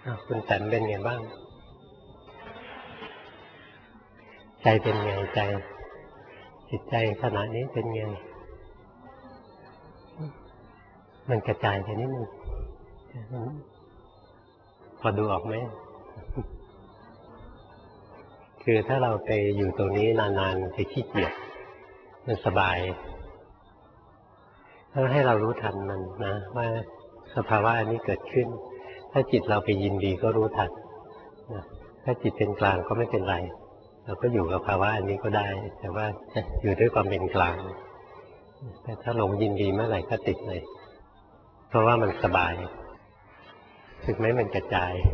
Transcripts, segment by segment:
คุณแตนเป็นไงบ้างใจเป็นไงใจจิตใจขณะนี้เป็นไงมันกระจายไปนิดนึงพอดูออกไหมคือถ้าเราไปอยู่ตรงนี้นานๆจะขี้เกียจมันสบายต้องให้เรารู้ทันมันนะว่าสภาวะอันนี้เกิดขึ้นถ้าจิตเราไปยินดีก็รู้ทันนะถ้าจิตเป็นกลางก็ไม่เป็นไรเราก็อยู่กับภาวะอันนี้ก็ได้แต่ว่าอยู่ด้วยความเป็นกลางแต่ถ้าหลงยินดีเมื่อไหร่ก็ติดเลยเพราะว่ามันสบายถึงแม้มันกระจาย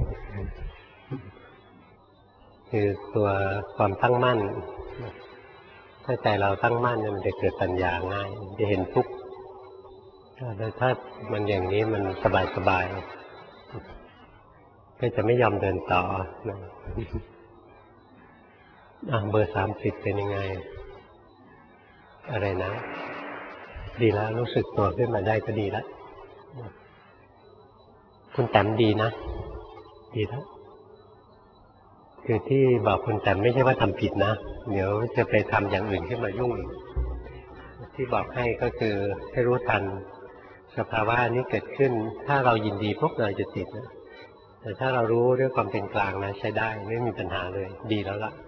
คือตัวความตั้งมั่นถ้าใจเราตั้งมั่นมันจะเกิดปัญญาง่ายจะเห็นทุกข์ถ้ามันอย่างนี้มันสบายก็จะไม่ยอมเดินต่อเบอร์30เป็นยังไงอะไรนะดีแล้วรู้สึกตัวขึ้นมาได้ก็ดีแล้วคุณแต้มดีนะดีแล้วคือที่บอกคุณแต้มไม่ใช่ว่าทำผิดนะเดี๋ยวจะไปทำอย่างอื่นขึ้นมายุ่งที่บอกให้ก็คือให้รู้ทันสภาวะนี้เกิดขึ้นถ้าเรายินดีพวกเราจะติดนะแต่ถ้าเรารู้ด้วยความเป็นกลางนะใช้ได้ไม่มีปัญหาเลยดีแล้วล่ะ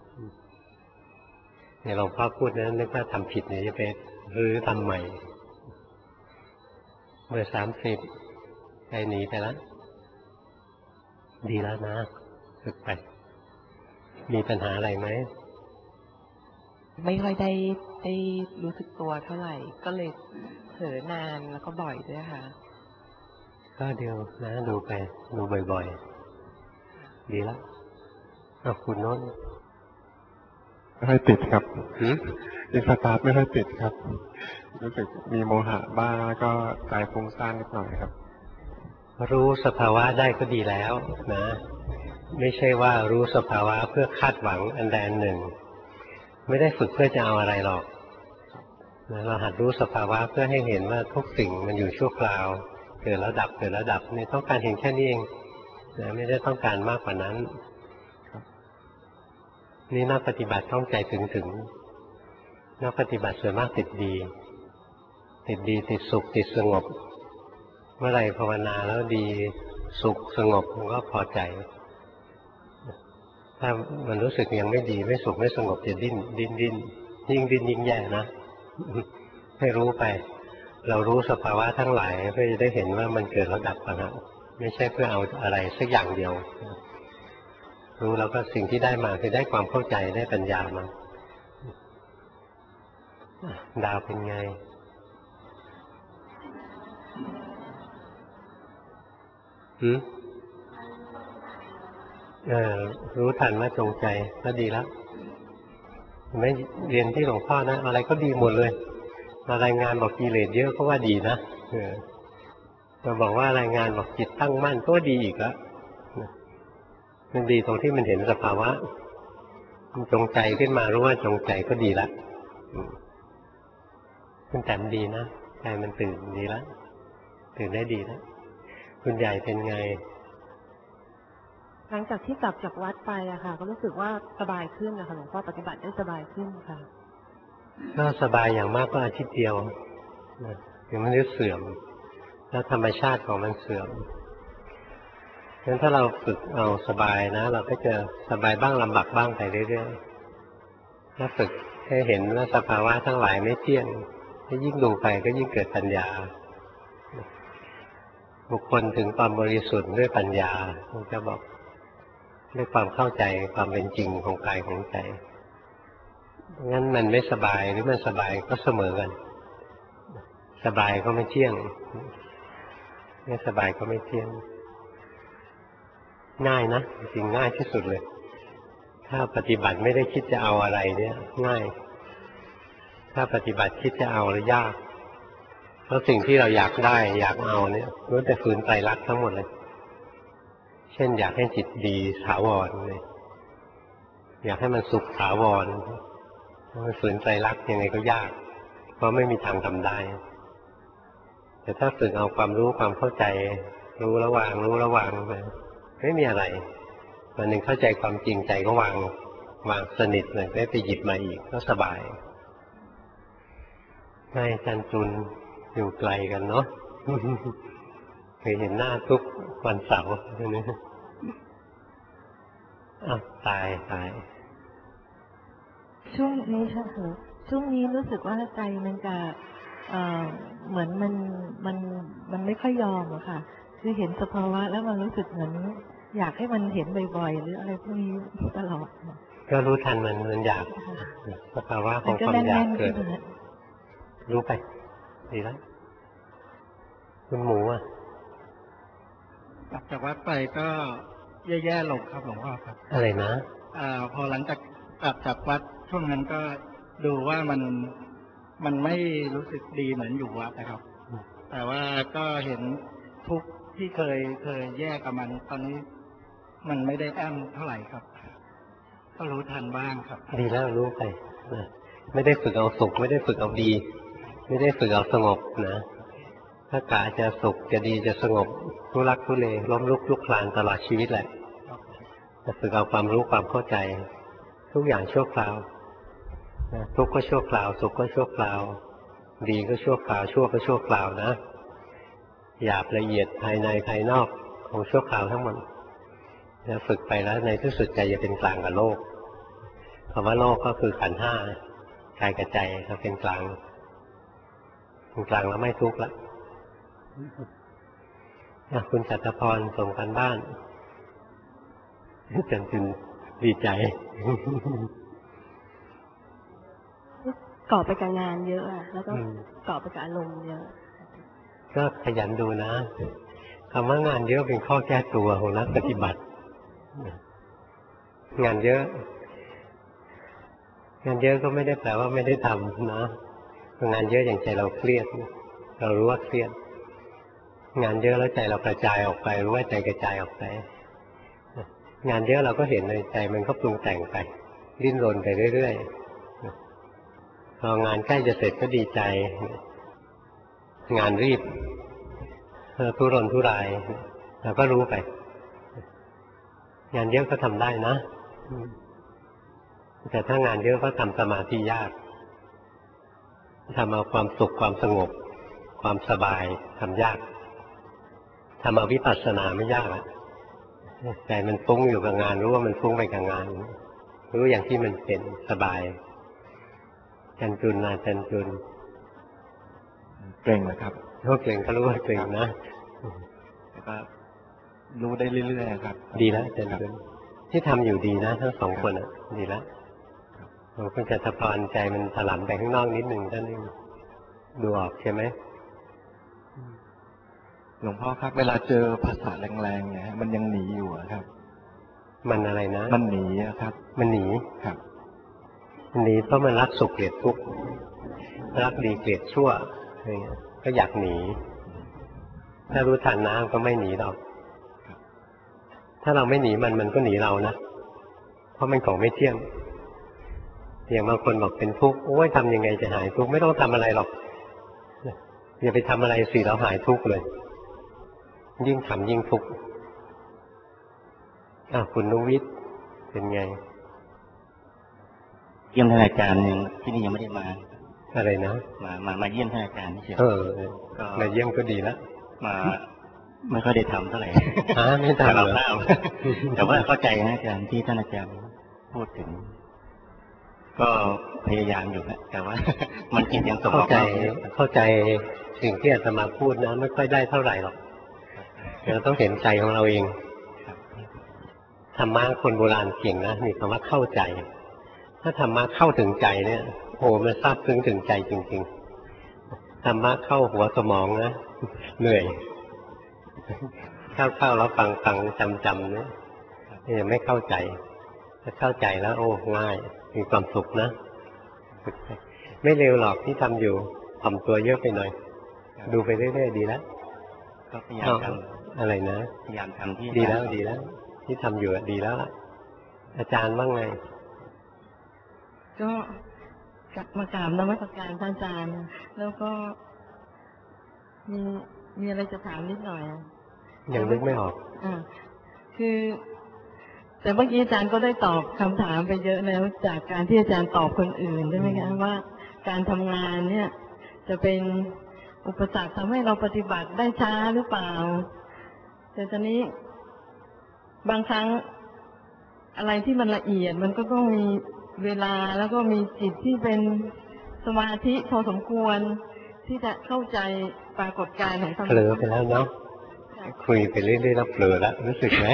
เนี่ยหลวงพ่อพูดนะนึกว่าทำผิดเนี่ยจะไปรื้อทำใหม่เบอร์30ใจหนีไปแล้วดีแล้วนะฝึกไปมีปัญหาอะไรไหมไม่ค่อยได้รู้สึกตัวเท่าไหร่ก็เลยเผลอนานแล้วก็บ่อยด้วยค่ะก็เดียวนะดูไปดูบ่อยๆดีแล้วคุณโน้นไม่ค่อยติดครับอินสตาร์ทไม่ค่อยติดครับรู้สึกมีโมหะบ้างแล้วก็ใจฟุ้งซ่านนิดหน่อยครับรู้สภาวะได้ก็ดีแล้วนะไม่ใช่ว่ารู้สภาวะเพื่อคาดหวังอันใดอันหนึ่งไม่ได้ฝึกเพื่อจะเอาอะไรหรอกนะเราหัดรู้สภาวะเพื่อให้เห็นว่าทุกสิ่งมันอยู่ชั่วคราวเกิดแล้วดับเกิดแล้วดับนี่ต้องการเห็นแค่นี้เองนะไม่ได้ต้องการมากกว่านั้นนี่นักปฏิบัติต้องใจถึงนักปฏิบัติส่วนมากติดดีติดสุขติดสงบเมื่อไหร่ภาวนาแล้วดีสุขสงบมันก็พอใจถ้ามันรู้สึกยังไม่ดีไม่สุขไม่สงบจะดิ้นยิ่งดิ้นยิ่งแย่นะให้รู้ไปเรารู้สภาวะทั้งหลายเพื่อจะได้เห็นว่ามันเกิดแล้วดับนะไม่ใช่เพื่อเอาอะไรสักอย่างเดียวรู้แล้วก็สิ่งที่ได้มาคือได้ความเข้าใจได้ปัญญามาดาวเป็นไงรู้ทันว่าจงใจก็ดีแล้วไม่เรียนที่หลวงพ่อนะอะไรก็ดีหมดเลยมารายงานบอกกิเลสเยอะก็ว่าดีนะมาบอกว่ารายงานบอกจิตตั้งมั่นก็ดีอีกแล้วมันดีตรงที่มันเห็นสภาวะมันจงใจขึ้นมารู้ว่าจงใจก็ดีละคุณแต่มดีนะใจมันตื่นดีแล้วตื่นได้ดีแล้วคุณใหญ่เป็นไงหลังจากที่กลับจากวัดไปอะค่ะก็รู้สึกว่าสบายขึ้นนะคะหลวงพ่อปฏิบัติได้สบายขึ้นค่ะก็สบายอย่างมากก็อาทิตย์เดียวถึงมันจะเสื่อมแล้วธรรมชาติของมันเสื่อมงั้นถ้าเราฝึกเอาสบายนะเราก็จะสบายบ้างลำบากบ้างไปเรื่อยๆถ้าฝึกให้เห็นว่าสภาวะทั้งหลายไม่เที่ยงยิ่งดูไปก็ยิ่งเกิดปัญญาบุคคลถึงความบริสุทธิ์ด้วยปัญญาผมจะบอกด้วยความเข้าใจความเป็นจริงของกายของใจงั้นมันไม่สบายหรือมันสบายก็เสมอกันสบายก็ไม่เที่ยงไม่สบายก็ไม่เที่ยงง่ายนะจริงง่ายที่สุดเลยถ้าปฏิบัติไม่ได้คิดจะเอาอะไรเนี่ยง่ายถ้าปฏิบัติคิดจะเอาแล้วยากเพราะสิ่งที่เราอยากได้อยากเอาเนี่ยล้วนแต่ฝืนไตรลักษณ์ทั้งหมดเลยเช่นอยากให้จิตดีถาวรเลยอยากให้มันสุขถาวรมันฝืนไตรลักษณ์ยังไงก็ยากเพราะไม่มีทางทำได้แต่ถ้าฝึกเอาความรู้ความเข้าใจรู้ระหว่างไปไม่มีอะไรวันหนึ่งเข้าใจความจริงใจก็วางสนิทเลยไม่ไปหยิบมาอีกก็สบายไม่จันจุนอยู่ไกลกันเนาะ เคยเห็นหน้าทุกวันเสาร์นี่ตายช่วงนี้ค่ะช่วงนี้รู้สึกว่าใจมันจะเหมือนมันไม่ค่อยยอมอะค่ะคือเห็นสภาวะแล้วมันรู้สึกเหมือนอยากให้มันเห็นบ่อยๆหรืออะไรพวกนี้ตลอดก็รู้ทันมันอยากสภาวะของความอยากเกิดรู้ไปดีแล้วคุณหมูกลับจากวัดไปก็แย่ๆลงครับหลวงพ่อครับอะไรนะพอหลังจากกลับจากวัดช่วงนั้นก็ดูว่ามันไม่รู้สึกดีเหมือนอยู่วัดนะครับแต่ว่าก็เห็นทุกข์ที่เคยแยกกับมันตอนนี้มันไม่ได้แอมเท่าไหร่ครับก็รู้ทันบ้างครับดีแล้วรู้ไปนะไม่ได้ฝึกเอาสุขไม่ได้ฝึกเอาดีไม่ได้ฝึกเอาสงบนะถ้ากะจะสุขจะดีจะสงบทุรักทุเลล้มลุกคลุกคลานตลอดชีวิตแหละจะฝึกเอาความรู้ความเข้าใจทุกอย่างชั่วคราวทุกข์ก็ชั่วคราวสุขก็ชั่วคราวดีก็ชั่วคราวชั่วก็ชั่วคราวนะหยาบละเอียดภายในภายนอกของชั่วคราวทั้งหมดฝึกไปแล้วในที่สุดใจจะเป็นกลางกับโลกคำว่าโลกก็คือขันธ์ห้ากายกับใจเราเป็นกลางแล้วไม่ทุกข์ละคุณสัตพรส่งกันบ้านจนดีใจเกาะไปกับงานเยอะแล้วก็เกาะไปกับอารมณ์เยอะก็ขยันดูนะคำว่างานเยอะเป็นข้อแก้ตัวของนักปฏิบัติงานเยอะก็ไม่ได้แปลว่าไม่ได้ทำนะงานเยอะอย่างใจเราเครียดเรารู้ว่าเครียดงานเยอะแล้วใจเรากระจายออกไปรู้ว่าใจกระจายออกไปงานเยอะเราก็เห็นในใจมันก็ปรุงแต่งไปดิ้นรนไปเรื่อยๆพองานใกล้จะเสร็จก็ดีใจงานรีบทุรนทุรายเราก็รู้ไปงานเยอะก็ทำได้นะแต่ถ้างานเยอะก็ทำสมาธิยากทำเอาความสุขความสงบความสบายทำยากทำเอาวิปัสสนาไม่ยากละใจมันฟุ้งอยู่กับงานรู้ว่ามันฟุ้งไปกับงานรู้อย่างที่มันเป็นสบายจันจุนเกรงนะครับถ้าเกรงก็รู้ว่าเกรงนะแล้วก็รู้ได้เรื่อยๆครับดีแล้วจันจุนที่ทำอยู่ดีนะทั้งสองคนดีแล้วคุณจัตพรใจมันถลำไปข้างนอกนิดหนึ่งท่านนึงดูออกใช่ไหมหลวงพ่อครับเวลาเจอภาษาแรงๆเนี่ยมันยังหนีอยู่ครับมันอะไรนะมันหนีครับมันหนีครับหนีเพราะมันรักสุขเกลียดทุกข์รักดีเกลียดชั่วอะไรเงี้ยก็อยากหนีถ้ารู้ทันนะก็ไม่หนีหรอกถ้าเราไม่หนีมันก็หนีเรานะเพราะมันของไม่เที่ยงอย่างบางคนบอกเป็นทุกข์โอ้ยทำยังไงจะหายทุกข์ไม่ต้องทำอะไรหรอกอย่าไปทำอะไรสิเราหายทุกข์เลยยิ่งทำยิ่งทุกข์คุณนุวิทย์เป็นไงเยี่ยมท่านอาจารย์ที่นี่ยังไม่ได้มาอะไรนะมาเยี่ยมท่านอาจารย์เฉยก็มาเยี่ยมก็ดีแล้วมาไม่ค่อยได้ทำเท่าไหร่ไม่ทำหรอกแต่ว่าเข้าใจนะอาจารย์ที่ท่านอาจารย์พูดถึงก็พยายามอยู่นะแต่ว่ามันจิตยังเข้าใจสิ่งที่อาตมาพูดนะไม่ค่อยได้เท่าไหร่หรอกเราต้องเห็นใจของเราเองธรรมะคนโบราณเก่งนะมีคำว่าเข้าใจถ้าธรรมะเข้าถึงใจเนี่ยโอ้มันซาบซึ้งถึงใจจริงๆธรรมะเข้าหัวสมองนะเหนื่อยเข้าแล้วฟังจำเนี่ยยังไม่เข้าใจถ้าเข้าใจแล้วโอ้ง่ายมีความสุขนะไม่เร็วหรอกที่ทำอยู่ถ่อมตัวเยอะไปหน่อยดูไปเรื่อยๆดีแล้วก็พยายามทำอะไรนะพยายามทำที่ดีแล้วที่ทำอยู่ดีแล้วอาจารย์ว่าไงก็มากราบนมัสการท่านอาจารย์แล้วก็มีอะไรจะถามนิดหน่อยยังนึกไม่ออกคคือแต่เมื่อกี้อาจารย์ก็ได้ตอบคำถามไปเยอะแล้วจากการที่อาจารย์ตอบคนอื่นใช่ไหมคะว่าการทำงานเนี่ยจะเป็นอุปสรรคทำให้เราปฏิบัติได้ช้าหรือเปล่าแต่ตอนนี้บางครั้งอะไรที่มันละเอียดมันก็ต้องมีเวลาแล้วก็มีจิตที่เป็นสมาธิพอสมควรที่จะเข้าใจปรากฏการณ์ของธรรมะเผลอไปแล้วเนาะคุยไปเรื่อยๆแล้วเผลอแล้วรู้สึกไหม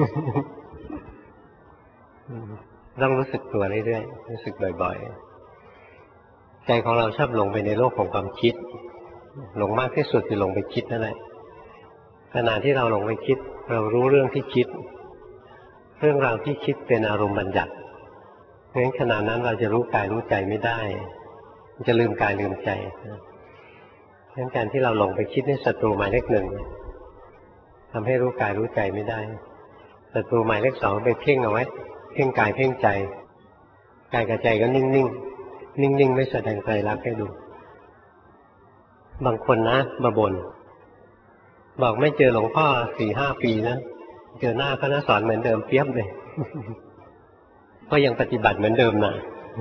ต้องรู้สึกตัวเรื่อยๆรู้สึกบ่อยๆใจของเราชอบหลงไปในโลกของความคิดหลงมากที่สุดคือหลงไปคิดนั่นแหละขณะที่เราหลงไปคิดเรารู้เรื่องที่คิดเรื่องราวที่คิดเป็นอารมณ์บัญญัติเพราะฉะนั้นขณะนั้นเราจะรู้กายรู้ใจไม่ได้จะลืมกายลืมใจเพราะฉะนั้นการที่เราหลงไปคิดนี่ศัตรูหมายเลขหนึ่งทำให้รู้กายรู้ใจไม่ได้ศัตรูหมายเลขสองไปเพ่งเอาไว้เพ่งกายเพ่งใจกายกับใจก็นิ่งๆนิ่งๆไม่แสดงไตรลักษณ์ให้ดูบางคนนะมาบ่นบอกไม่เจอหลวงพ่อ 4-5 ปีนะเจอหน้าเขานะสอนเหมือนเดิมเปียบเลยก็ยังปฏิบัติเหมือนเดิมนะ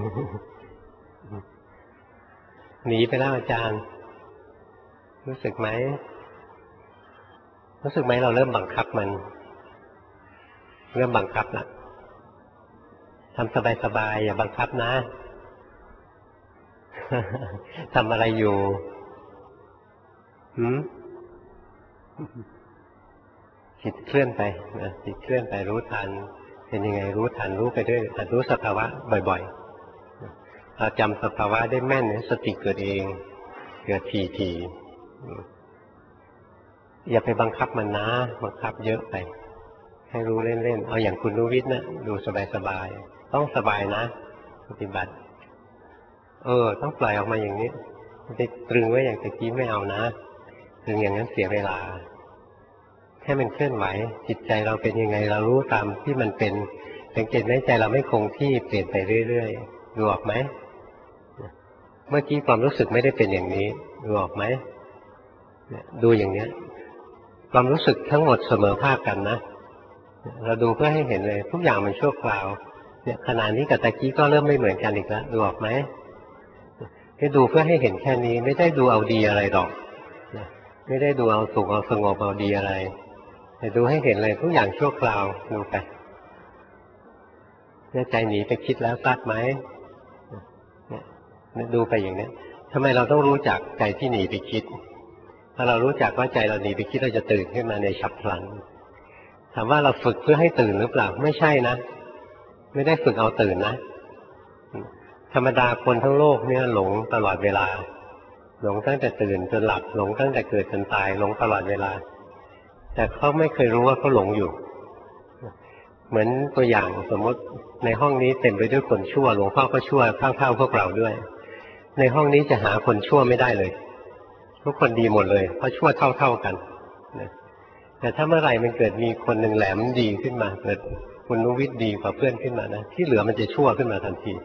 หนีไปแล้วอาจารย์รู้สึกไหมเราเริ่มบังคับมันเริ่มบังคับละทำสบายๆอย่าบังคับนะ ทำอะไรอยู่จิตเคลื่อนไปนะจิตเคลื่อนไปรู้ทันเป็นยังไงรู้ทันรู้ไปด้วยแต่รู้สภาวะบ่อยๆเราจำสภาวะได้แม่นสติเกิดเองเกิดทีอย่าไปบังคับมันนะบังคับเยอะไปให้รู้เล่นๆเอาอย่างคุณรู้วิทย์นะดูสบายๆต้องสบายนะปฏิบัติต้องปล่อยออกมาอย่างนี้ไปตรึงไว้อย่างตะกี้ไม่เอานะตรึงอย่างนั้นเสียเวลาให้มันเคลื่อนไหวจิตใจเราเป็นยังไงเรารู้ตามที่มันเป็นสังเกตไหมใจเราไม่คงที่เปลี่ยนไปเรื่อยๆดูออกไหมเมื่อกี้ความรู้สึกไม่ได้เป็นอย่างนี้ดูออกไหมดูอย่างเนี้ยความรู้สึกทั้งหมดเสมอภาคกันนะเราดูเพื่อให้เห็นเลยทุกอย่างมันชั่วคราวเนี่ยขณะนี้กับตะกี้ก็เริ่มไม่เหมือนกันอีกแล้วดูออกไหมให้ดูเพื่อให้เห็นแค่นี้ไม่ได้ดูเอาดีอะไรหรอกไม่ได้ดูเอาสุขเอาสงบเอาดีอะไรแต่ดูให้เห็นเลยทุกอย่างชั่วคราวดูไปเนี่ยใจหนีไปคิดแล้วทราบไหมเนี่ยดูไปอย่างนี้ทำไมเราต้องรู้จักใจที่หนีไปคิดถ้าเรารู้จักว่าใจเราหนีไปคิดเราจะตื่นขึ้นมาในฉับพลันถามว่าเราฝึกเพื่อให้ตื่นหรือเปล่าไม่ใช่นะไม่ได้ฝึกเอาตื่นนะธรรมดาคนทั้งโลกเนี่ยหลงตลอดเวลาหลงตั้งแต่ตื่นจนหลับหลงตั้งแต่เกิดจนตายหลงตลอดเวลาแต่เขาไม่เคยรู้ว่าเขาหลงอยู่เหมือนตัวอย่างสมมติในห้องนี้เต็มไปด้วยคนชั่วหลวงพ่อก็ชั่วเท่าพวกเราด้วยในห้องนี้จะหาคนชั่วไม่ได้เลยทุกคนดีหมดเลยเพราะชั่วเท่ากันแต่ถ้าเมื่อไหร่มันเกิดมีคนหนึ่งแหลมดีขึ้นมาเกิดคุณนุวิทย์ดีกว่าเพื่อนขึ้นมานะที่เหลือมันจะชั่วขึ้นมาทันที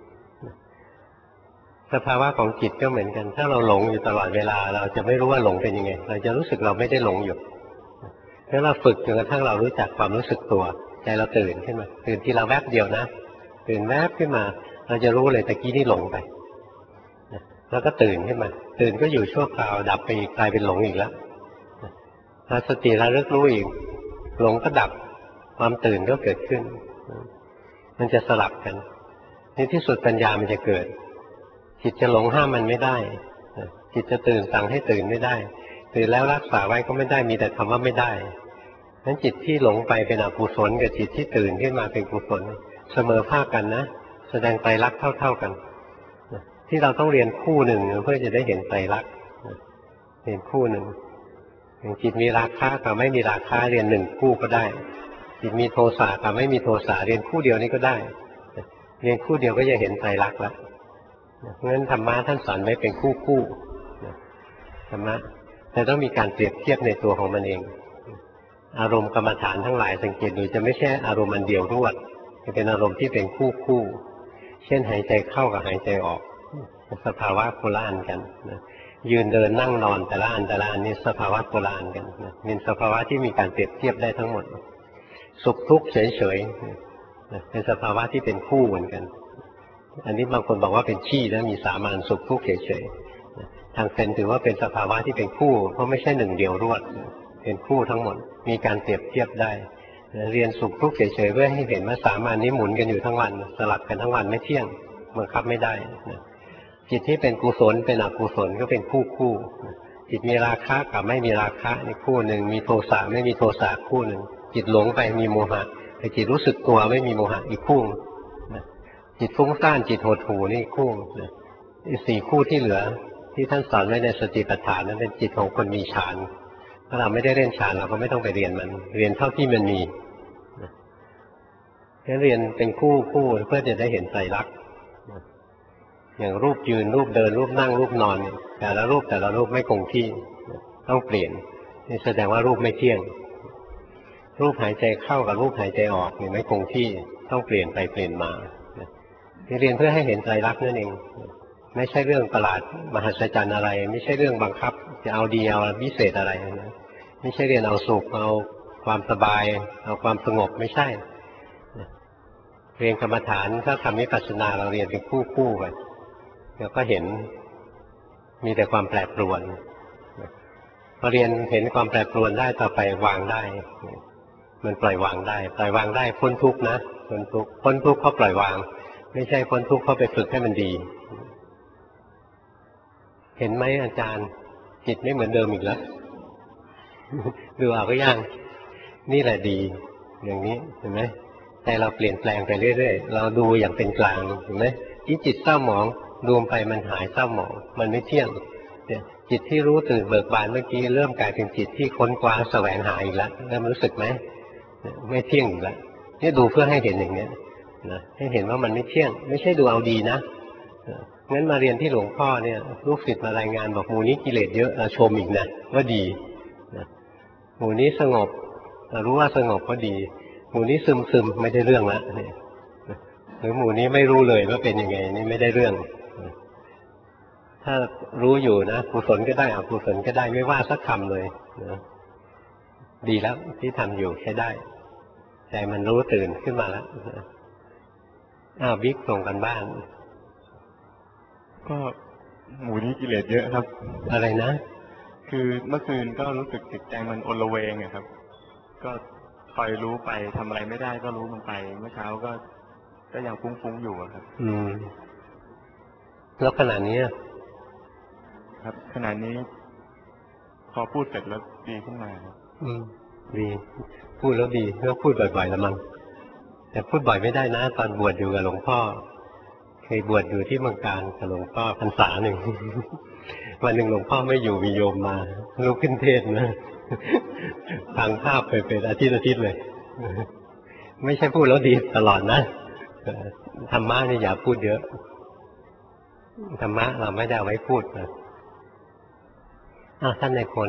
สภาวะของจิตก็เหมือนกันถ้าเราหลงอยู่ตลอดเวลาเราจะไม่รู้ว่าหลงเป็นยังไงเราจะรู้สึกเราไม่ได้หลงอยู่ถ้าเราฝึกจนกระทั่งเรารู้จักความรู้สึกตัวใจเราตื่นขึ้นมาตื่นทีละแวบเดียวนะตื่นแวบขึ้นมาเราจะรู้เลยตะกี้นี่หลงไปแล้วก็ตื่นขึ้นมาตื่นก็อยู่ชั่วคราวดับไปอีกกลายเป็นหลงอีกแล้วพอสติระลึกรู้อีกหลงก็ดับความตื่นก็เกิดขึ้นมันจะสลับกันในที่สุดปัญญามันจะเกิดจิตจะหลงห้ามมันไม่ได้จิตจะตื่นสั่งให้ตื่นไม่ได้ตื่นแล้วรักษาไว้ก็ไม่ได้มีแต่คำว่าไม่ได้นั้นจิตที่หลงไปเป็นอกุศลกับจิตที่ตื่นขึ้นมาเป็นกุศลเสมอภาคกันนะแสดงไตรลักษณ์เท่ากันที่เราต้องเรียนคู่หนึ่งเพื่อจะได้เห็นไตรลักษณ์เรียนคู่หนึ่งอย่างจิตมีราคะกับไม่มีราคะเรียนหนึ่งคู่ก็ได้จิตมีโทสะกับไม่มีโทสะเรียนคู่เดียวนี้ก็ได้เรียนคู่เดียวก็จะเห็นไตรลักษณ์แล้วเพราะฉะนั้นธรรมะท่านสอนไว้เป็นคู่ธรรมะแต่ต้องมีการเปรียบเทียบในตัวของมันเองอารมณ์กรรมฐานทั้งหลายสังเกตดูจะไม่ใช่อารมณ์อันเดียวรวดจะเป็นอารมณ์ที่เป็นคู่เช่นหายใจเข้ากับหายใจออกสภาวะโคละอันกันยืนเดินนั่งนอนแต่ละอันนี่สภาวะโคละอันกันเป็นสภาวะที่มีการเปรียบเทียบได้ทั้งหมดสุขทุกข์เฉยๆเป็นสภาวะที่เป็นคู่เหมือนกันอันนี้บางคนบอกว่าเป็นขี้แล้วมีสามัญสุขทุกข์เฉยๆทางเซนถือว่าเป็นสภาวะที่เป็นคู่เพราะไม่ใช่หนึ่งเดียวรวดเป็นคู่ทั้งหมดมีการเปรียบเทียบได้เรียนสุขทุกข์เฉยๆเพื่อให้เห็นว่าสามัญนี้หมุนกันอยู่ทั้งวันสลับกันทั้งวันไม่เที่ยงบังคับไม่ได้จิตที่เป็นกุศลเป็นอกุศลก็เป็นคู่จิตมีราคะกับไม่มีราคะในคู่หนึ่งมีโทสะไม่มีโทสะคู่หนึ่งจิตหลงไปมีโมหะแต่จิตรู้สึกตัวไม่มีโมหะอีกคู่จิตฟุ้งซ่านจิตหดหู่นี่คู่สี่คู่ที่เหลือที่ท่านสอนไว้ในสติปัฏฐานนั้นเป็นจิตของคนมีฌานถ้าเราไม่ได้เรียนฌานเราก็ไม่ต้องไปเรียนมันเรียนเท่าที่มันมีเรียนเป็นคู่เพื่อจะได้เห็นไตรลักษณ์อย่างรูปยืนรูปเดินรูปนั่งรูปนอนแต่ละรูปไม่คงที่ต้องเปลี่ยนนี่แสดงว่ารูปไม่เที่ยงรูปหายใจเข้ากับรูปหายใจออกนี่ไม่คงที่ต้องเปลี่ยนไปเปลี่ยนมาเรียนเพื่อให้เห็นไตรลักษณ์นั่นเองไม่ใช่เรื่องประหลาดมหัศจรรย์อะไรไม่ใช่เรื่องบังคับจะเอาดีเอาพิเศษอะไรนะไม่ใช่เรียนเอาสุขเอาความสบายเอาความสงบไม่ใช่เรียนกรรมฐานถ้าทำวิปัสสนาเราเรียนเป็นคู่ไปแล้วก็เห็นมีแต่ความแปรปรวนพอเรียนเห็นความแปรปรวนได้ต่อไปวางได้มันปล่อยวางได้พ้นทุกข์นะพ้นทุกข์เพราะปล่อยวางไม่ใช่พ้นทุกข์เพราะไปฝึกให้มันดีเห็นไหมอาจารย์จิตไม่เหมือนเดิมอีกแล้วดูเอาก็ยังนี่แหละดีอย่างนี้เห็นไหมแต่เราเปลี่ยนแปลงไปเรื่อยๆเราดูอย่างเป็นกลางเห็นไหมจิตเศร้าหมองรวมไปมันหายเศร้าหมองมันไม่เที่ยงเนี่ยจิตที่รู้ตื่นเบิกบานเมื่อกี้เริ่มกลายเป็นจิตที่ค้นคว้าแสวงหาอีกแล้วเริ่มรู้สึกไหมไม่เที่ยงอีกแล้วนี่ดูเพื่อให้เห็นอย่างนี้นะให้เห็นว่ามันไม่เที่ยงไม่ใช่ดูเอาดีนะงั้นมาเรียนที่หลวงพ่อเนี่ยลูกศิษย์มารายงานบอกหมู่นี้กิเลสเยอะชมอีกนะว่าดีนะหมู่นี้สงบรู้ว่าสงบก็ดีหมู่นี้ซึมไม่ได้เรื่องละหรือหมู่นี้ไม่รู้เลยว่าเป็นยังไงนี่ไม่ได้เรื่องถ้ารู้อยู่นะกุศลก็ได้อกุศลก็ได้ไม่ว่าสักคำเลยนะดีแล้วที่ทำอยู่ใช้ได้ใจมันรู้ตื่นขึ้นมาแล้วบิ๊กส่งกันบ้านก็หมู่นี้กิเลสเยอะครับอะไรนะคือเมื่อคืนก็รู้สึกจิตใจมันโอละเวงครับก็คอยรู้ไปทำอะไรไม่ได้ก็รู้มันไปเมื่อเช้าก็ยังฟุ้งๆอยู่ครับแล้วขณะนี้ครับขณะนี้พอพูดเสร็จแล้วดีขึ้นมาครับดีพูดแล้วดีแล้วพูดบ่อยๆแล้วมั้งแต่พูดบ่อยไม่ได้นะตอนบวชอยู่กับหลวงพ่อเคยบวชอยู่ที่เมืองการกับหลวงพ่อพรรษาหนึ่งวันหนึ่งหลวงพ่อไม่อยู่มีโยมมาลุกขึ้นเทศนะทางภาพไปเป็นอาทิตย์เลยไม่ใช่พูดแล้วดีตลอดนะธรรมะนี่อย่าพูดเยอะธรรมะเราไม่ได้เอาไว้พูดนะท่านในคน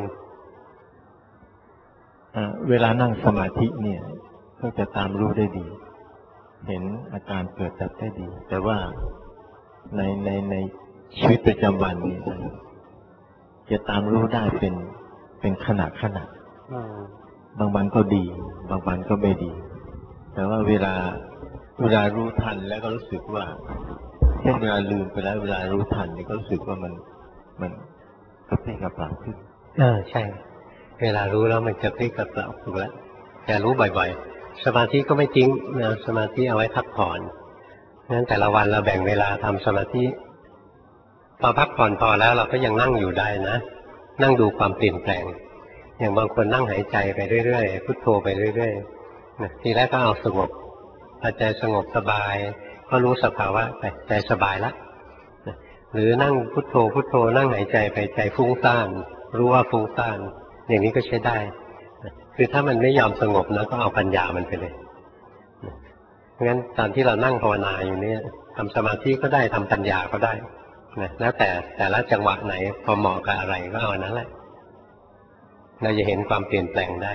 เวลานั่งสมาธิเนี่ยก็จะตามรู้ได้ดีเห็นอาการเกิดดับได้ดีแต่ว่าในชีวิตประจำวันนี้จะตามรู้ได้เป็นขณะบางวันก็ดีบางวันก็ไม่ดีแต่ว่าเวลารู้ทันแล้วก็รู้สึกว่าเช่นเวลาลืมไปแล้วเวลารู้ทันนี่ก็รู้สึกว่ามันกระปรี้กระเปร่าขึ้นใช่เวลารู้แล้วมันกระปรี้กระเปร่าถูกแล้วแต่รู้บ่อยๆสมาธิก็ไม่ทิ้งนะสมาธิเอาไว้พักผ่อนงั้นแต่ละวันเราแบ่งเวลาทำสมาธิพอพักผ่อนพอแล้วเราก็ยังนั่งอยู่ได้นะนั่งดูความเปลี่ยนแปลงอย่างบางคนนั่งหายใจไปเรื่อยๆพุทโธไปเรื่อยๆนะทีแรกก็เอาสงบพอใจสงบสบายก็รู้สภาวะไปใจสบายแล้วหรือนั่งพุทโธนั่งหายใจไปใจฟุ้งซ่านรู้ว่าฟุ้งซ่านอย่างนี้ก็ใช้ได้คือถ้ามันไม่ยอมสงบแล้วก็เอาปัญญามันไปเลยงั้นตอนที่เรานั่งภาวนาอยู่เนี่ยทำสมาธิก็ได้ทำปัญญาก็ได้นะแล้วแต่ละจังหวะไหนพอเหมาะกับอะไรก็เอานั้นแหละเราจะเห็นความเปลี่ยนแปลงได้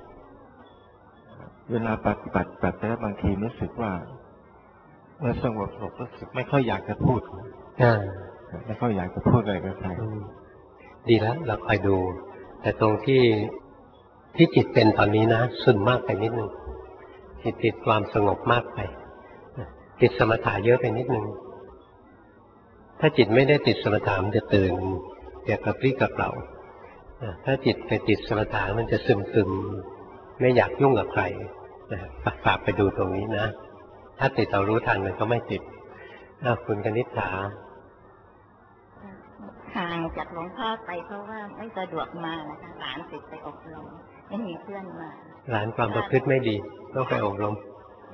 เวลาปฏิบัติแบบนี้บางทีรู้สึกว่าเมื่อสงบรู้สึกไม่ค่อยอยากจะพูดไม่ค่อยอยากจะพูดอะไรกับใครดีแล้วเราคอยดูแต่ตรงที่จิตเป็นตอนนี้นะซึมมากไปนิดนึงจิตติดความสงบมากไปติดสมถะเยอะไปนิดนึงถ้าจิตไม่ได้ติดสมถะมันจะตื่นจะกระปรี้กระเปร่าถ้าจิตไปติดสมถะมันจะซึมไม่อยากยุ่งกับใครฝากไปดูตรงนี้นะถ้าติดเรารู้ทันมันก็ไม่ติดคุณกนิษฐาห่างจากหลวงพ่อไปเพราะว่าไม่สะดวกมานะคะหลานติดไปอบรมไม่มีเพื่อนมาหลานความประพฤติไม่ดีต้องไปอบรม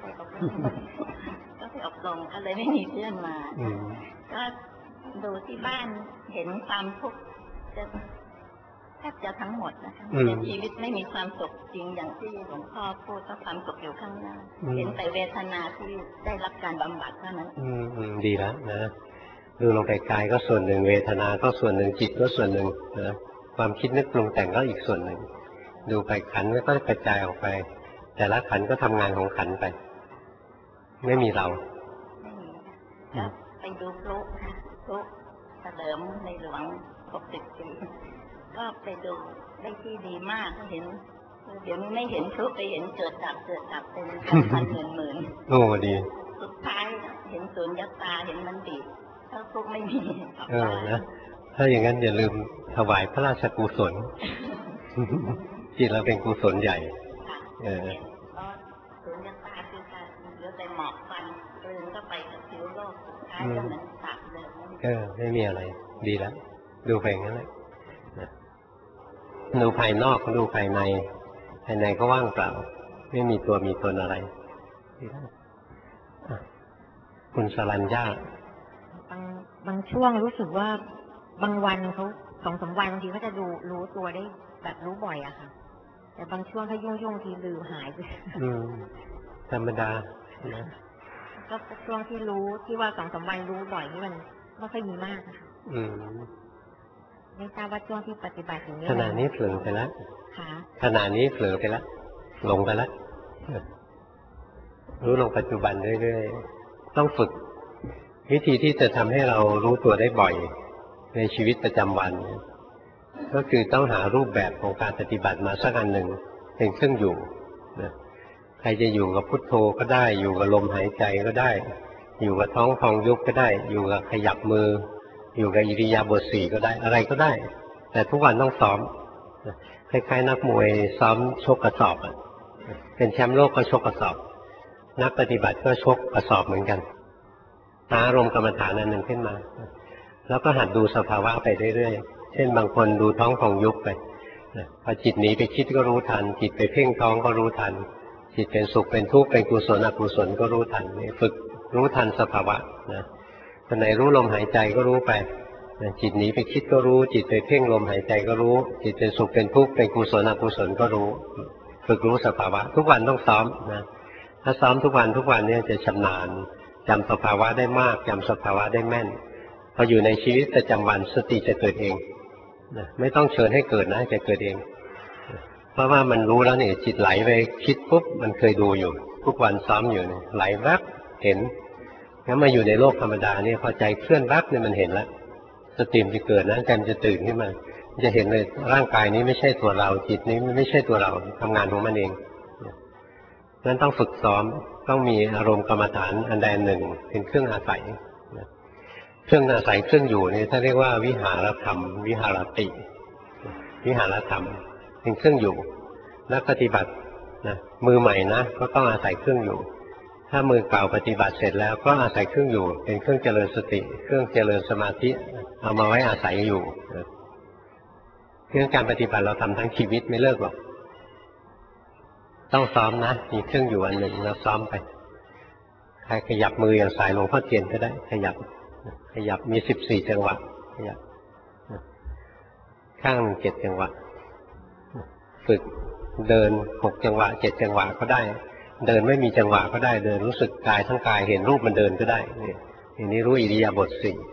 ก็ไปอบรมก็เลยไม่มีเพื่อนมาก็ดูที่บ้านเห็นความทุกข์แทบจะทั้งหมดนะคะในชีวิตไม่มีความสุขจริงอย่างที่หลวงพ่อพูดว่าความสุขอยู่ข้างหน้าเห็นแต่เวทนาที่ได้รับการบำบัดเท่านั้นดีแล้วนะดูลงไปกายก็ส่วนหนึ่งเวทนาก็ส่วนหนึ่งจิตก็ส่วนหนึ่งนะความคิดนึกปรุงแต่งก็อีกส่วนหนึ่งดูไปขันธ์ก็กระจายออกไปแต่ละขันธ์ก็ทำงานของขันธ์ไปไม่มีเราไปดูพลุค่ะพลุเฉลิมในหลวง60 ปีก็ไปดูได้ที่ดีมากเห็นเดี๋ยวนี้ไม่เห็นพลุไปเห็นเกิดดับเป็นพันหมื่นโอ้ดีสุดท้ายเห็นสุญญตาเห็นมันดีถ้าพลุไม่มีนะถ้าอย่างนั้นอย่าลืมถวายพระราชกุศลจิตเราเป็นกุศลใหญ่สุญญตาคือการเหลือแต่หมอกควันกลืนก็ไปกับผิวโลกสุดท้ายก็เหมือนตับเลยไม่มีอะไรดีแล้วดูไปอย่างนั้นแหละดูภายนอกก็ดูภายในก็ว่างเปล่าไม่มีตัวมีตนอะไรคุณสรัญญาบางช่วงรู้สึกว่าบางวันเขา2-3 วันบางทีเขาจะรู้ตัวได้แบบรู้บ่อยอะค่ะแต่บางช่วงถ้ายุ่งทีลืมหายไปธรรมดานะก็ช่วงที่รู้ที่ว่า2-3 วันรู้บ่อยนี่มันไม่ค่อยมีมากค่ะไม่ทราบว่าช่วงที่ปฏิบัติอย่างนี้ขณะนี้เผลอไปแล้วขณะนี้เผลอไปแล้วหลงไปแล้วรู้ลงปัจจุบันเรื่อยๆต้องฝึกวิธีที่จะทำให้เรารู้ตัวได้บ่อยในชีวิตประจำวันก็คือต้องหารูปแบบของการปฏิบัติมาสักอันหนึ่งเป็นเครื่องอยู่นะใครจะอยู่กับพุทโธก็ได้อยู่กับลมหายใจก็ได้อยู่กับท้องพองยุบก็ได้อยู่กับขยับมืออยู่กับอิริยาบถ4ก็ได้อะไรก็ได้แต่ทุกวันต้องซ้อมคล้ายๆนักมวยซ้อมชกกระสอบเป็นแชมป์โลกก็ชกกระสอบนักปฏิบัติก็ชกกระสอบเหมือนกันหาอารมณ์กรรมฐานอันหนึ่งขึ้นมาแล้วก็หัดดูสภาวะไปเรื่อยๆเช่นบางคนดูท้องพองยุบไปพอจิตหนีไปคิดก็รู้ทันจิตไปเพ่งท้องก็รู้ทันจิตเป็นสุขเป็นทุกข์เป็นกุศลอกุศลก็รู้ทันฝึกรู้ทันสภาวะนะคนไหนรู้ลมหายใจก็รู้ไปจิตหนีไปคิดก็รู้จิตไปเพ่งลมหายใจก็รู้จิตเป็นสุขเป็นทุกข์เป็นกุศลอกุศลก็รู้ฝึกรู้สภาวะทุกวันต้องซ้อมนะถ้าซ้อมทุกวันเนี่ยจะชำนาญจำสภาวะได้มากจำสภาวะได้แม่นพออยู่ในชีวิตประจำวันสติจะเกิดเองไม่ต้องเชิญให้เกิดนะจะเกิดเองเพราะว่ามันรู้แล้วเนี่ยจิตไหลไปคิดปุ๊บมันเคยดูอยู่ทุกวันซ้อมอยู่เนี่ยไหลแวบเห็นงั้นมาอยู่ในโลกธรรมดาเนี่ยพอใจเคลื่อนแวบเนี่ยมันเห็นแล้วสติมันจะเกิดนะใจมันจะตื่นขึ้นมาจะเห็นเลยร่างกายนี้ไม่ใช่ตัวเราจิตนี้ไม่ใช่ตัวเราทำงานของมันเองงั้นต้องฝึกซ้อมต้องมีอารมณ์กรรมฐานอันใดหนึ่งเป็นเครื่องอาศัยเครื่องอาศัยเครื่องอยู่นี่ถ้าเรียกว่าวิหารธรรมวิหารติวิหารธรรมเป็นเครื่องอยู่นักปฏิบัตินะมือใหม่นะก็ต้องอาศัยเครื่องอยู่ถ้ามือเก่าปฏิบัติเสร็จแล้วก็อาศัยเครื่องอยู่เป็นเครื่องเจริญสติเครื่องเจริญสมาธิเอามาไว้อาศัยอยู่เรื่องการปฏิบัติเราทำทั้งชีวิตไม่เลิกหรอกต้องซ้อมนะมีเครื่องอยู่อันหนึ่งเราซ้อมไปใครขยับมืออย่างสายหลวงพ่อเทียนก็ได้ขยับมี14 จังหวะขยับข้าง7 จังหวะฝึกเดิน6 จังหวะ7 จังหวะก็ได้เดินไม่มีจังหวะก็ได้เดินรู้สึกกายทั้งกายเห็นรูปมันเดินก็ได้อย่างนี้รู้อิริยาบถ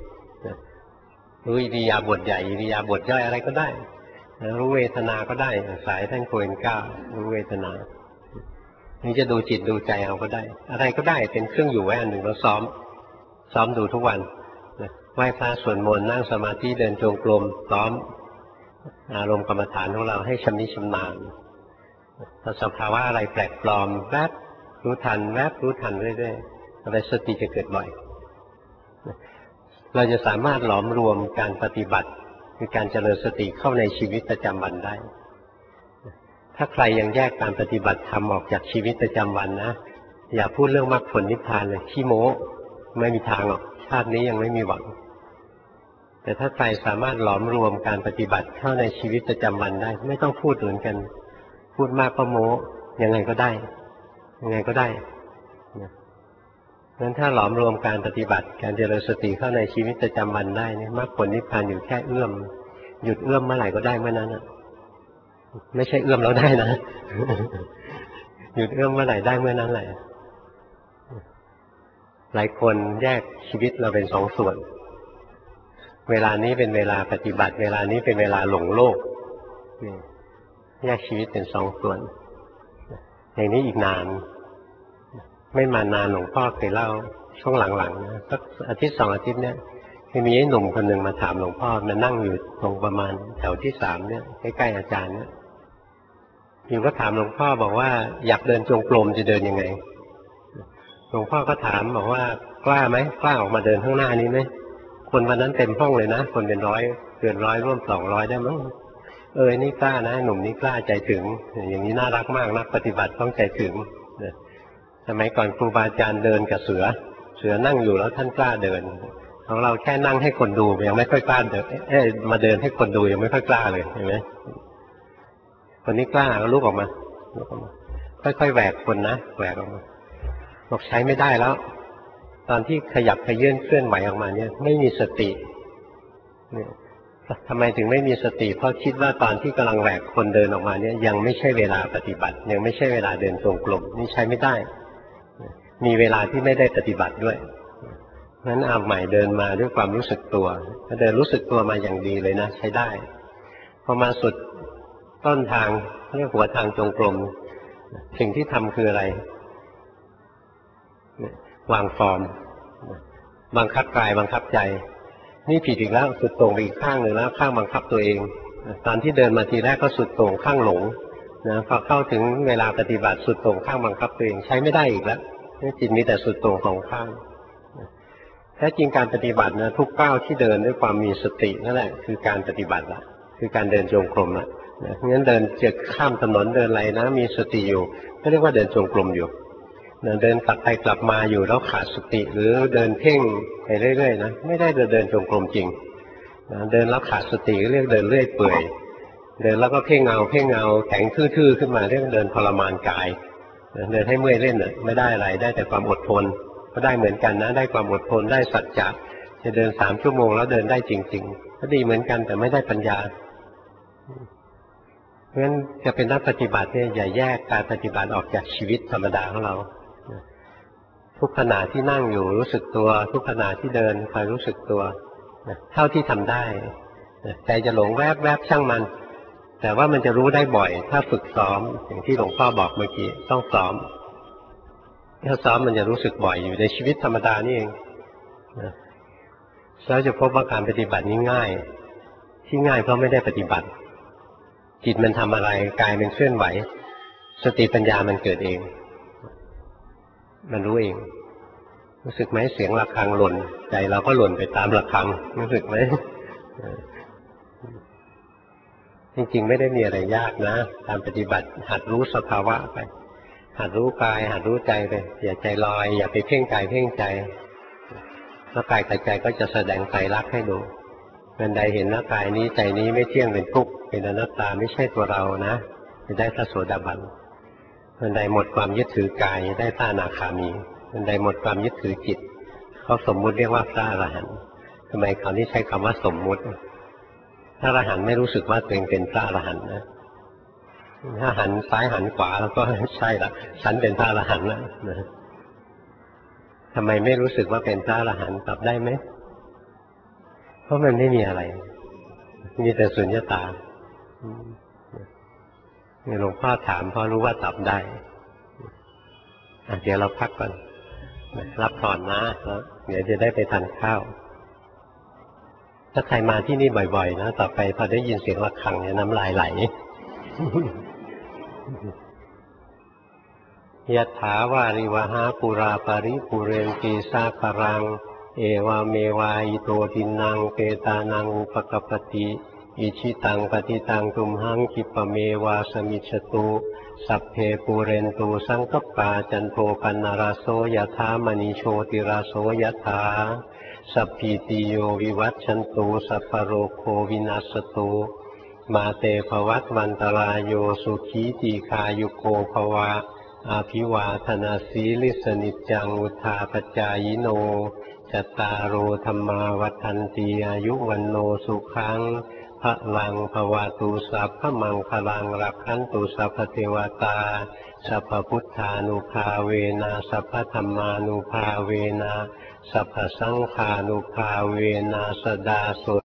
4รู้อิริยาบถใหญ่อิริยาบถย่อยอะไรก็ได้รู้เวทนาก็ได้สายท่านโกเอนก้ารู้เวทนานี่จะดูจิตดูใจเอาก็ได้อะไรก็ได้เป็นเครื่องอยู่ไว้อันหนึ่งเราซ้อมดูทุกวันไหว้พระสวดมนต์นั่งสมาธิเดินจงกรมซ้อมอารมณ์กรรมฐานของเราให้ชำนิชำนาญถ้าสภาวะอะไรแปลกปลอมแวบรู้ทันแวบรู้ทันเรื่อยๆอะไรสติจะเกิดบ่อยเราจะสามารถหลอมรวมการปฏิบัติคือการเจริญสติเข้าในชีวิตประจำวันได้ถ้าใครยังแยกการปฏิบัติธรรมออกจากชีวิตประจำวันนะอย่าพูดเรื่องมรรคผลนิพพานเลยขี้โม้ไม่มีทางหรอกชาตินี้ยังไม่มีหวังแต่ถ้าใครสามารถหลอมรวมการปฏิบัติเข้าในชีวิตประจำวันได้ไม่ต้องพูดเหมือนกันพูดมากก็โม้ยังไงก็ได้ยังไงก็ได้งั้นถ้าหลอมรวมการปฏิบัติการเจริญสติเข้าในชีวิตประจำวันได้เนี่ยมรรคผลนิพพานอยู่แค่เอื้อมหยุดเอื้อมเมื่อไหร่ก็ได้เมื่อนั้นไม่ใช่เอื้อมแล้วได้นะหยุดเอื้อมเมื่อไหร่ได้เมื่อนั้นแหละหลายคนแยกชีวิตเราเป็นสองส่วนเวลานี้เป็นเวลาปฏิบัติเวลานี้เป็นเวลาหลงโลกแยกชีวิตเป็นสองส่วนอย่างนี้อีกนานไม่มานานหลวงพ่อเคยเล่าช่วงหลังๆนะสักอาทิตย์2 อาทิตย์เนี่ยมีไอ้หนุ่มคนหนึ่งมาถามหลวงพ่อมานั่งอยู่ตรงประมาณแถวที่3เนี่ยใกล้ๆอาจารย์เนี่ยอยู่ก็ถามหลวงพ่อบอกว่าอยากเดินจงกรมจะเดินยังไงหลวงพ่อก็ถามบอกว่ากล้าไหมกล้าออกมาเดินข้างหน้านี้ไหมคนวันนั้นเต็มห้องเลยนะคนเป็น100เกิน100ร่วม200ได้มั้งนี่กล้านะหนุ่มนี้กล้าใจถึงอย่างนี้น่ารักมากนักปฏิบัติต้องใจถึงสมัยก่อนครูบาอาจารย์เดินกับเสือนั่งอยู่แล้วท่านกล้าเดินของเราแค่นั่งให้คนดูยังไม่ค่อยกล้าเดินมาเดินให้คนดูยังไม่ค่อยกล้าเลยเห็นไหมคนนี้กล้าก็ลุกออกมาค่อยๆแหวกคนนะแหวกออกมาบอกใช้ไม่ได้แล้วตอนที่ขยับขยื่นเคลื่อนไหวออกมาเนี่ยไม่มีสติเนี่ยทำไมถึงไม่มีสติเพราะคิดว่าตอนที่กำลังแหวกคนเดินออกมาเนี่ยยังไม่ใช่เวลาปฏิบัติยังไม่ใช่เวลาเดินจงกรมนี่ใช้ไม่ได้มีเวลาที่ไม่ได้ปฏิบัติด้วยงั้นเอาใหม่เดินมาด้วยความรู้สึกตัวถ้าเดินรู้สึกตัวมาอย่างดีเลยนะใช้ได้พอมาสุดต้นทางเรียกหัวทางจงกรมสิ่งที่ทำคืออะไรวางฟอร์มบังคับกายบังคับใจนี่ผิดอีกแล้วสุดโต่งไปอีกข้างหนึ่งแล้วข้างบังคับตัวเองตอนที่เดินมาทีแรกก็สุดโต่งข้างหลงนะพอเข้าถึงเวลาปฏิบัติสุดโต่งข้างบังคับตัวเองใช้ไม่ได้อีกแล้วจิตมีแต่สุดโต่ง2ข้างแท้จริงการปฏิบัตินะทุกก้าวที่เดินด้วยความมีสตินั่นแหละคือการปฏิบัติละคือการเดินจงกรมละงั้นเดินจะข้ามถนนเดินอะไรนะมีสติอยู่ก็เรียกว่าเดินจงกรมอยู่เดินกลับไปกลับมาอยู่แล้วขาดสติหรือเดินเพ่งไปเรื่อยๆนะไม่ได้เดินจงกรมจริงเดินแล้วขาดสติก็เรียกเดินเรื่อยเปื่อยเดินแล้วก็เพ่งเงาแข็งทื่อๆขึ้นมาเรียกเดินทรมานกายเดินให้เมื่อยเล่นไม่ได้อะไรได้แต่ความอดทนก็ได้เหมือนกันนะได้ความอดทนได้สัจจะจะเดิน3 ชั่วโมงแล้วเดินได้จริงๆก็ดีเหมือนกันแต่ไม่ได้ปัญญาเพราะฉะนั้นจะเป็นนักปฏิบัติเนี่ยอย่าแยกการปฏิบัติออกจากชีวิตธรรมดาของเราทุกขณะที่นั่งอยู่รู้สึกตัวทุกขณะที่เดินคอยรู้สึกตัวเท่าที่ทำได้ใจจะหลงแวบๆช่างมันแต่ว่ามันจะรู้ได้บ่อยถ้าฝึกซ้อมอย่างที่หลวงพ่อบอกเมื่อกี้ต้องซ้อมถ้าซ้อมมันจะรู้สึกบ่อยอยู่ในชีวิตธรรมดานี่เองแล้วจะพบว่าการปฏิบัตินี้ง่ายที่ง่ายเพราะไม่ได้ปฏิบัติจิตมันทำอะไรกายมันเคลื่อนไหวสติปัญญามันเกิดเองมันรู้เองรู้สึกไหมเสียงระฆังหล่นใจเราก็หล่นไปตามระฆังรู้สึกไหมจริงๆไม่ได้มีอะไรยากนะการปฏิบัติหัดรู้สภาวะไปหัดรู้กายหัดรู้ใจไปอย่าใจลอยอย่าไปเพ่งกายเพ่งใจแล้วกายกับใจก็จะแสดงไตรลักษณ์ให้ดูเมื่อใดเห็นว่ากายนี้ใจนี้ไม่เที่ยงเป็นทุกข์เป็นอนัตตาไม่ใช่ตัวเรานะจะได้พระโสดาบันเมื่อใดหมดความยึดถือกายได้พระอนาคามีเมื่อใดหมดความยึดถือจิตเขาสมมุติเรียกว่าพระอรหันต์ทำไมเขาที่ใช้คำว่าสมมุติพระอรหันต์ไม่รู้สึกว่าตัวเองเป็นพระอรหันต์นะถ้าหันซ้ายหันขวาแล้วก็ใช่ละฉันเป็นพระอรหันต์แล้วนะทำไมไม่รู้สึกว่าเป็นพระอรหันต์ตอบได้ไหมเพราะมันไม่มีอะไรมีแต่สุญญตาหลวงพ่อถามพ่อรู้ว่าตอบได้เดี๋ยวเราพักก่อนรับผ่อนนะแล้วเดี๋ยวจะได้ไปทานข้าวถ้าใครมาที่นี่บ่อยๆนะต่อไปพอได้ยินเสียงระฆังเนี่ยน้ำลายไหลยถาวาริวหาปุราปริปุเรนติสาคารังเอวเมวะอิโตทินังเปตานังอุปกปปติอิชิตังปฏิตังตุมหังคิปะเมวะสมิจฉตุสัพเพปูเรนตุสังกปปาจันโทปนารโสยถามณีโชติราโสยถาสัพพิติโยวิวัชชันตุสัพพโรโควินัสตุมาเตภวัตวันตรายโยสุขีตีคายุโกภวะอาภิวาทนาสีลิสนิจจังอุทาปจายโนจัตตารโอธรรมาวัฏันติอายุวันโนสุขังพระลังภวาตุสัพพมังคลังรักขันตุสัพพเทวตาสัพพพุทธานุภาเวนะสัพพธรรมานุภาเวนะสัพพสังฆานุภาเวนะสดาโส